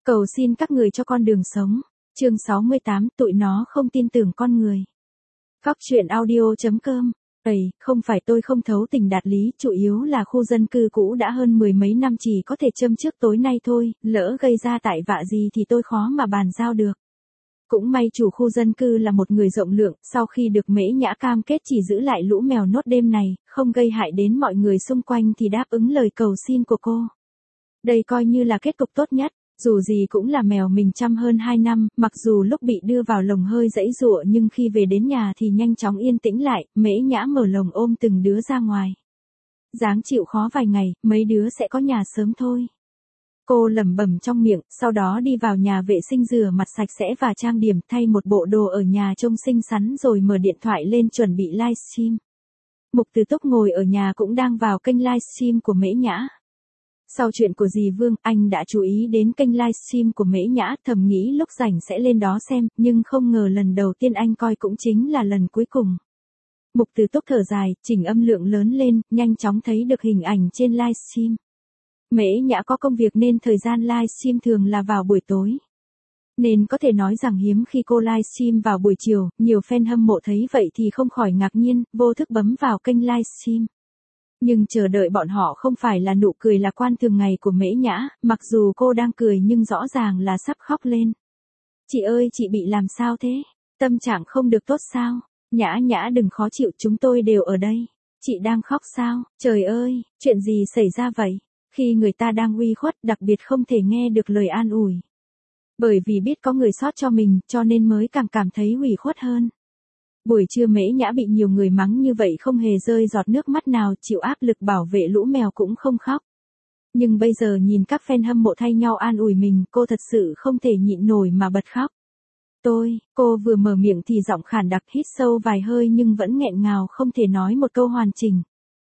Cầu xin các người cho con đường sống. Chương 68, tụi nó không tin tưởng con người. Góc truyện audio.com. Không phải tôi không thấu tình đạt lý, chủ yếu là khu dân cư cũ đã hơn mười mấy năm chỉ có thể châm trước tối nay thôi, lỡ gây ra tại vạ gì thì tôi khó mà bàn giao được. Cũng may chủ khu dân cư là một người rộng lượng, sau khi được Mễ Nhã cam kết chỉ giữ lại lũ mèo nốt đêm này, không gây hại đến mọi người xung quanh thì đáp ứng lời cầu xin của cô. Đây coi như là kết cục tốt nhất. Dù gì cũng là mèo mình chăm hơn 2 năm, mặc dù lúc bị đưa vào lồng hơi giãy giụa nhưng khi về đến nhà thì nhanh chóng yên tĩnh lại, Mễ Nhã mở lồng ôm từng đứa ra ngoài. Dáng chịu khó vài ngày, mấy đứa sẽ có nhà sớm thôi. Cô lẩm bẩm trong miệng, sau đó đi vào nhà vệ sinh rửa mặt sạch sẽ và trang điểm, thay một bộ đồ ở nhà trông xinh xắn rồi mở điện thoại lên chuẩn bị livestream. Mục Từ Túc ngồi ở nhà cũng đang vào kênh livestream của Mễ Nhã. Sau chuyện của dì Vương, anh đã chú ý đến kênh livestream của Mễ Nhã, thầm nghĩ lúc rảnh sẽ lên đó xem, nhưng không ngờ lần đầu tiên anh coi cũng chính là lần cuối cùng. Mục Từ Túc thở dài, chỉnh âm lượng lớn lên, nhanh chóng thấy được hình ảnh trên livestream. Mễ Nhã có công việc nên thời gian livestream thường là vào buổi tối. Nên có thể nói rằng hiếm khi cô livestream vào buổi chiều, nhiều fan hâm mộ thấy vậy thì không khỏi ngạc nhiên, vô thức bấm vào kênh livestream. Nhưng chờ đợi bọn họ không phải là nụ cười lạc quan thường ngày của Mễ Nhã, mặc dù cô đang cười nhưng rõ ràng là sắp khóc lên. Chị ơi, chị bị làm sao thế? Tâm trạng không được tốt sao? Nhã Nhã đừng khó chịu, chúng tôi đều ở đây. Chị đang khóc sao? Trời ơi, chuyện gì xảy ra vậy? Khi người ta đang uy khuất, đặc biệt không thể nghe được lời an ủi. Bởi vì biết có người sót cho mình, cho nên mới càng cảm thấy ủy khuất hơn. Buổi trưa Mễ Nhã bị nhiều người mắng như vậy không hề rơi giọt nước mắt nào, chịu áp lực bảo vệ lũ mèo cũng không khóc. Nhưng bây giờ nhìn các fan hâm mộ thay nhau an ủi mình, cô thật sự không thể nhịn nổi mà bật khóc. Cô vừa mở miệng thì giọng khản đặc, hít sâu vài hơi nhưng vẫn nghẹn ngào không thể nói một câu hoàn chỉnh.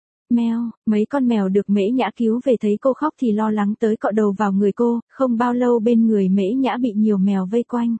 Mấy con mèo được Mễ Nhã cứu về thấy cô khóc thì lo lắng tới cọ đầu vào người cô, không bao lâu bên người Mễ Nhã bị nhiều mèo vây quanh.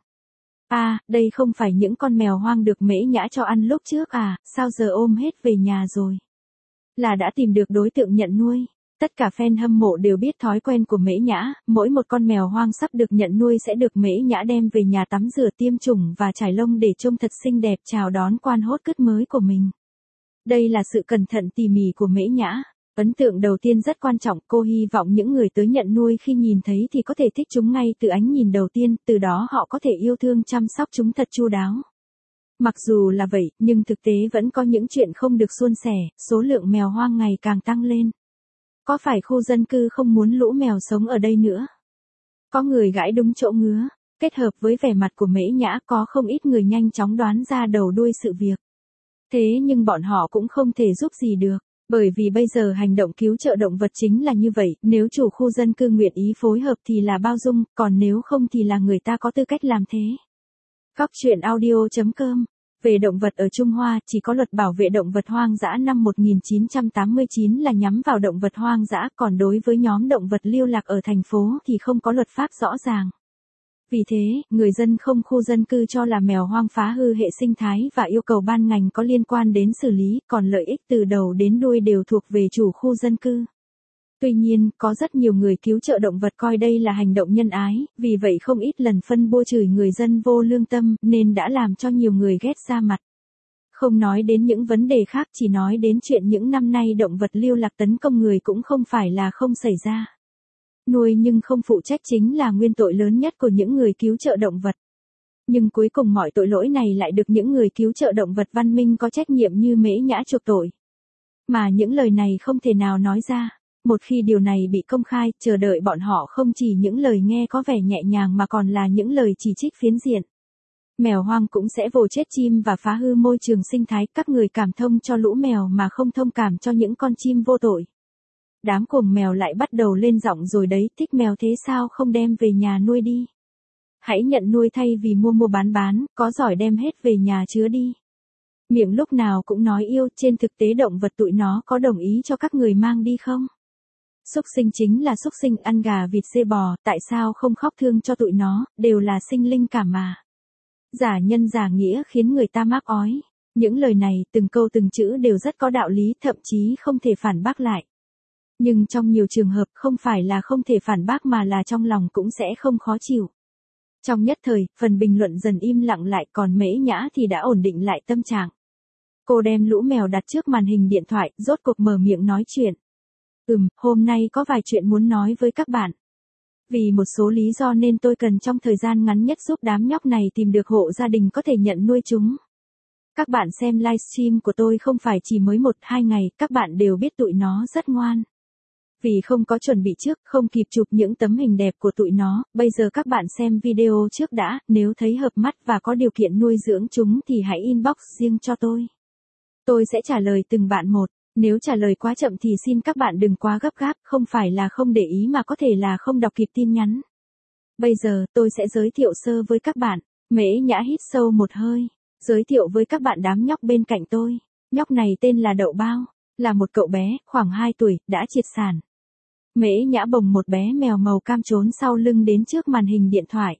Đây không phải những con mèo hoang được Mễ Nhã cho ăn lúc trước à, sao giờ ôm hết về nhà rồi? Là đã tìm được đối tượng nhận nuôi. Tất cả fan hâm mộ đều biết thói quen của Mễ Nhã, mỗi một con mèo hoang sắp được nhận nuôi sẽ được Mễ Nhã đem về nhà tắm rửa, tiêm chủng và trải lông để trông thật xinh đẹp chào đón quan hốt cứt mới của mình. Đây là sự cẩn thận tỉ mỉ của Mễ Nhã. Ấn tượng đầu tiên rất quan trọng, cô hy vọng những người tới nhận nuôi khi nhìn thấy thì có thể thích chúng ngay từ ánh nhìn đầu tiên, từ đó họ có thể yêu thương chăm sóc chúng thật chu đáo. Mặc dù là vậy, nhưng thực tế vẫn có những chuyện không được suôn sẻ, số lượng mèo hoang ngày càng tăng lên. Có phải khu dân cư không muốn lũ mèo sống ở đây nữa? Có người gãi đúng chỗ ngứa, kết hợp với vẻ mặt của Mễ Nhã có không ít người nhanh chóng đoán ra đầu đuôi sự việc. Thế nhưng bọn họ cũng không thể giúp gì được. Bởi vì bây giờ hành động cứu trợ động vật chính là như vậy, nếu chủ khu dân cư nguyện ý phối hợp thì là bao dung, còn nếu không thì là người ta có tư cách làm thế. Góc truyện audio.com. Về động vật ở Trung Hoa, chỉ có luật bảo vệ động vật hoang dã năm 1989 là nhắm vào động vật hoang dã, còn đối với nhóm động vật lưu lạc ở thành phố thì không có luật pháp rõ ràng. Vì thế, người dân không khu dân cư cho là mèo hoang phá hư hệ sinh thái và yêu cầu ban ngành có liên quan đến xử lý, còn lợi ích từ đầu đến đuôi đều thuộc về chủ khu dân cư. Tuy nhiên, có rất nhiều người cứu trợ động vật coi đây là hành động nhân ái, vì vậy không ít lần phân bua chửi người dân vô lương tâm, nên đã làm cho nhiều người ghét ra mặt. Không nói đến những vấn đề khác, chỉ nói đến chuyện những năm nay động vật lưu lạc tấn công người cũng không phải là không xảy ra. Nuôi nhưng không phụ trách chính là nguyên tội lớn nhất của những người cứu trợ động vật. Nhưng cuối cùng mọi tội lỗi này lại được những người cứu trợ động vật văn minh có trách nhiệm như Mễ Nhã chuộc tội. Mà những lời này không thể nào nói ra. Một khi điều này bị công khai, chờ đợi bọn họ không chỉ những lời nghe có vẻ nhẹ nhàng mà còn là những lời chỉ trích phiến diện. Mèo hoang cũng sẽ vồ chết chim và phá hư môi trường sinh thái, các người cảm thông cho lũ mèo mà không thông cảm cho những con chim vô tội. Đám cuồng mèo lại bắt đầu lên giọng rồi đấy, thích mèo thế sao không đem về nhà nuôi đi. Hãy nhận nuôi thay vì mua bán, có giỏi đem hết về nhà chứa đi. Miệng lúc nào cũng nói yêu, trên thực tế động vật tụi nó có đồng ý cho các người mang đi không? Súc sinh chính là súc sinh, ăn gà vịt dê bò, tại sao không khóc thương cho tụi nó, đều là sinh linh cả mà. Giả nhân giả nghĩa khiến người ta mắc ói. Những lời này, từng câu từng chữ đều rất có đạo lý, thậm chí không thể phản bác lại. Nhưng trong nhiều trường hợp không phải là không thể phản bác mà là trong lòng cũng sẽ không khó chịu. Trong nhất thời, phần bình luận dần im lặng lại, còn Mễ Nhã thì đã ổn định lại tâm trạng. Cô đem lũ mèo đặt trước màn hình điện thoại, rốt cuộc mở miệng nói chuyện. Hôm nay có vài chuyện muốn nói với các bạn. Vì một số lý do nên tôi cần trong thời gian ngắn nhất giúp đám nhóc này tìm được hộ gia đình có thể nhận nuôi chúng. Các bạn xem livestream của tôi không phải chỉ mới 1-2 ngày, các bạn đều biết tụi nó rất ngoan. Vì không có chuẩn bị trước, không kịp chụp những tấm hình đẹp của tụi nó, bây giờ các bạn xem video trước đã, nếu thấy hợp mắt và có điều kiện nuôi dưỡng chúng thì hãy inbox riêng cho tôi. Tôi sẽ trả lời từng bạn một, nếu trả lời quá chậm thì xin các bạn đừng quá gấp gáp, không phải là không để ý mà có thể là không đọc kịp tin nhắn. Bây giờ, tôi sẽ giới thiệu sơ với các bạn. Mễ Nhã hít sâu một hơi, giới thiệu với các bạn đám nhóc bên cạnh tôi. Nhóc này tên là Đậu Bao, là một cậu bé, khoảng 2 tuổi, đã triệt sản. Mễ Nhã bồng một bé mèo màu cam trốn sau lưng đến trước màn hình điện thoại.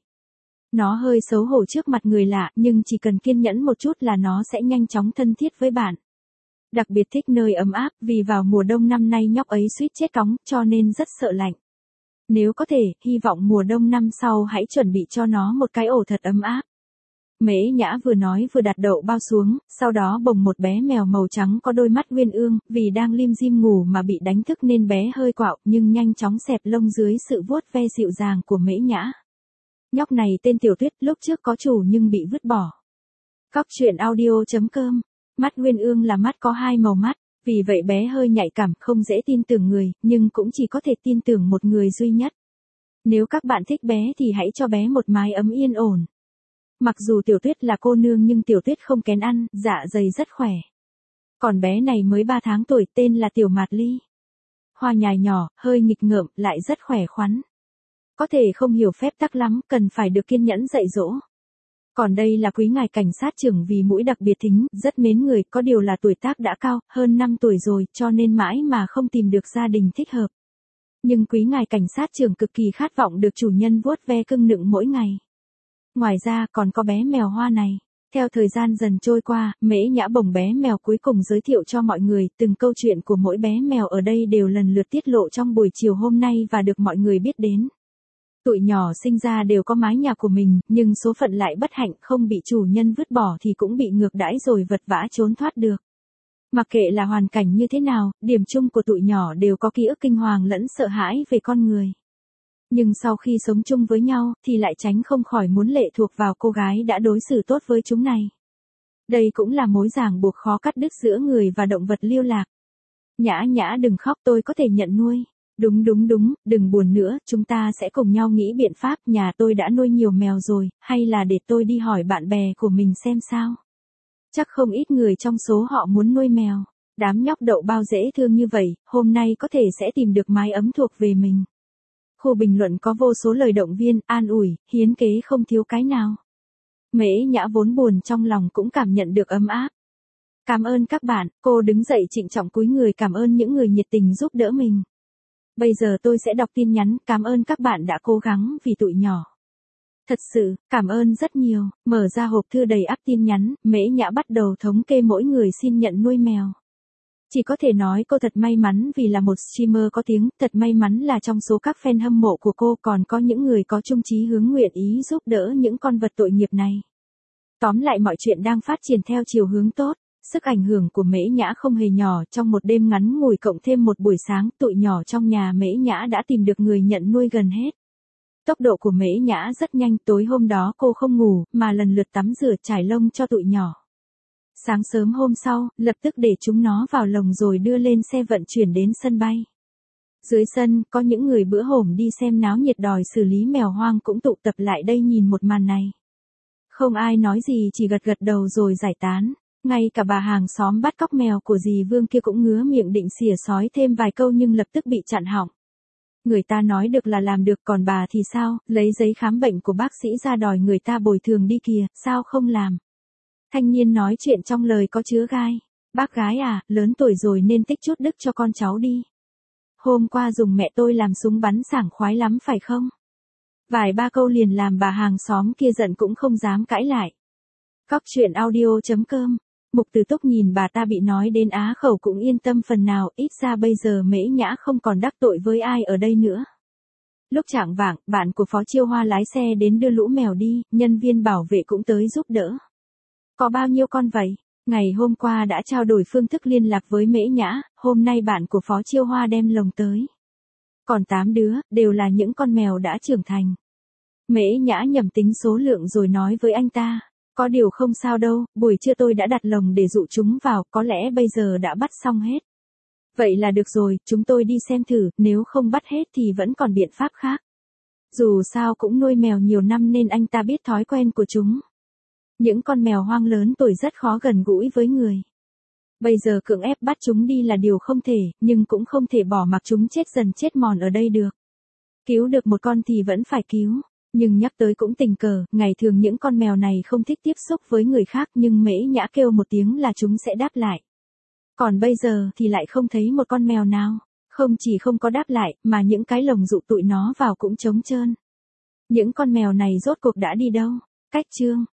Nó hơi xấu hổ trước mặt người lạ, nhưng chỉ cần kiên nhẫn một chút là nó sẽ nhanh chóng thân thiết với bạn. Đặc biệt thích nơi ấm áp, vì vào mùa đông năm nay nhóc ấy suýt chết cóng, cho nên rất sợ lạnh. Nếu có thể, hy vọng mùa đông năm sau hãy chuẩn bị cho nó một cái ổ thật ấm áp. Mễ Nhã vừa nói vừa đặt Đậu Bao xuống, sau đó bồng một bé mèo màu trắng có đôi mắt uyên ương, vì đang lim dim ngủ mà bị đánh thức nên bé hơi quạo, nhưng nhanh chóng xẹp lông dưới sự vuốt ve dịu dàng của Mễ Nhã. Nhóc này tên Tiểu Tuyết, lúc trước có chủ nhưng bị vứt bỏ. Cóc truyện audio.com. Mắt uyên ương là mắt có 2 màu mắt, vì vậy bé hơi nhạy cảm, không dễ tin tưởng người, nhưng cũng chỉ có thể tin tưởng một người duy nhất. Nếu các bạn thích bé thì hãy cho bé một mái ấm yên ổn. Mặc dù Tiểu Tuyết là cô nương nhưng Tiểu Tuyết không kén ăn, dạ dày rất khỏe. Còn bé này mới 3 tháng tuổi, tên là Tiểu Mạt Ly. Hoa nhài nhỏ, hơi nghịch ngợm, lại rất khỏe khoắn. Có thể không hiểu phép tắc lắm, cần phải được kiên nhẫn dạy dỗ. Còn đây là quý ngài cảnh sát trưởng vì mũi đặc biệt thính, rất mến người, có điều là tuổi tác đã cao, hơn 5 tuổi rồi, cho nên mãi mà không tìm được gia đình thích hợp. Nhưng quý ngài cảnh sát trưởng cực kỳ khát vọng được chủ nhân vuốt ve cưng nựng mỗi ngày. Ngoài ra còn có bé mèo Hoa này. Theo thời gian dần trôi qua, Mễ Nhã bồng bé mèo cuối cùng giới thiệu cho mọi người, từng câu chuyện của mỗi bé mèo ở đây đều lần lượt tiết lộ trong buổi chiều hôm nay và được mọi người biết đến. Tụi nhỏ sinh ra đều có mái nhà của mình, nhưng số phận lại bất hạnh, không bị chủ nhân vứt bỏ thì cũng bị ngược đãi rồi vật vã trốn thoát được. Mặc kệ là hoàn cảnh như thế nào, điểm chung của tụi nhỏ đều có ký ức kinh hoàng lẫn sợ hãi về con người. Nhưng sau khi sống chung với nhau, thì lại tránh không khỏi muốn lệ thuộc vào cô gái đã đối xử tốt với chúng này. Đây cũng là mối ràng buộc khó cắt đứt giữa người và động vật liêu lạc. Nhã Nhã đừng khóc, tôi có thể nhận nuôi. Đúng, đừng buồn nữa, chúng ta sẽ cùng nhau nghĩ biện pháp, nhà tôi đã nuôi nhiều mèo rồi, hay là để tôi đi hỏi bạn bè của mình xem sao. Chắc không ít người trong số họ muốn nuôi mèo. Đám nhóc Đậu Bao dễ thương như vậy, hôm nay có thể sẽ tìm được mái ấm thuộc về mình. Khu bình luận có vô số lời động viên, an ủi, hiến kế không thiếu cái nào. Mễ Nhã vốn buồn trong lòng cũng cảm nhận được ấm áp. Cảm ơn các bạn, cô đứng dậy trịnh trọng cúi người cảm ơn những người nhiệt tình giúp đỡ mình. Bây giờ tôi sẽ đọc tin nhắn, cảm ơn các bạn đã cố gắng vì tụi nhỏ. Thật sự, cảm ơn rất nhiều. Mở ra hộp thư đầy ắp tin nhắn, Mễ Nhã bắt đầu thống kê mỗi người xin nhận nuôi mèo. Chỉ có thể nói cô thật may mắn vì là một streamer có tiếng, thật may mắn là trong số các fan hâm mộ của cô còn có những người có chung chí hướng nguyện ý giúp đỡ những con vật tội nghiệp này. Tóm lại mọi chuyện đang phát triển theo chiều hướng tốt. Sức ảnh hưởng của Mễ Nhã không hề nhỏ, trong một đêm ngắn ngủi cộng thêm một buổi sáng, tụi nhỏ trong nhà Mễ Nhã đã tìm được người nhận nuôi gần hết. Tốc độ của Mễ Nhã rất nhanh, tối hôm đó cô không ngủ, mà lần lượt tắm rửa trải lông cho tụi nhỏ. Sáng sớm hôm sau, lập tức để chúng nó vào lồng rồi đưa lên xe vận chuyển đến sân bay. Dưới sân, có những người bữa hổm đi xem náo nhiệt đòi xử lý mèo hoang cũng tụ tập lại đây nhìn một màn này. Không ai nói gì, chỉ gật gật đầu rồi giải tán. Ngay cả bà hàng xóm bắt cóc mèo của dì Vương kia cũng ngứa miệng định xỉa xói thêm vài câu nhưng lập tức bị chặn họng. Người ta nói được là làm được, còn bà thì sao, lấy giấy khám bệnh của bác sĩ ra đòi người ta bồi thường đi kìa, sao không làm. Thanh niên nói chuyện trong lời có chứa gai. Bác gái à, lớn tuổi rồi nên tích chút đức cho con cháu đi. Hôm qua dùng mẹ tôi làm súng bắn sảng khoái lắm phải không? Vài ba câu liền làm bà hàng xóm kia giận cũng không dám cãi lại. Cóc truyện audio.com Mục Từ Túc nhìn bà ta bị nói đến á khẩu cũng yên tâm phần nào, ít ra bây giờ Mễ Nhã không còn đắc tội với ai ở đây nữa. Lúc chạng vạng, bạn của Phó Chiêu Hoa lái xe đến đưa lũ mèo đi, nhân viên bảo vệ cũng tới giúp đỡ. Có bao nhiêu con vậy? Ngày hôm qua đã trao đổi phương thức liên lạc với Mễ Nhã, hôm nay bạn của Phó Chiêu Hoa đem lồng tới. Còn 8 đứa, đều là những con mèo đã trưởng thành. Mễ Nhã nhẩm tính số lượng rồi nói với anh ta. Có điều không sao đâu, buổi trưa tôi đã đặt lồng để dụ chúng vào, có lẽ bây giờ đã bắt xong hết. Vậy là được rồi, chúng tôi đi xem thử, nếu không bắt hết thì vẫn còn biện pháp khác. Dù sao cũng nuôi mèo nhiều năm nên anh ta biết thói quen của chúng. Những con mèo hoang lớn tuổi rất khó gần gũi với người. Bây giờ cưỡng ép bắt chúng đi là điều không thể, nhưng cũng không thể bỏ mặc chúng chết dần chết mòn ở đây được. Cứu được một con thì vẫn phải cứu. Nhưng nhắc tới cũng tình cờ, ngày thường những con mèo này không thích tiếp xúc với người khác nhưng Mễ Nhã kêu một tiếng là chúng sẽ đáp lại. Còn bây giờ thì lại không thấy một con mèo nào. Không chỉ không có đáp lại, mà những cái lồng dụ tụi nó vào cũng trống trơn. Những con mèo này rốt cuộc đã đi đâu? Cách chương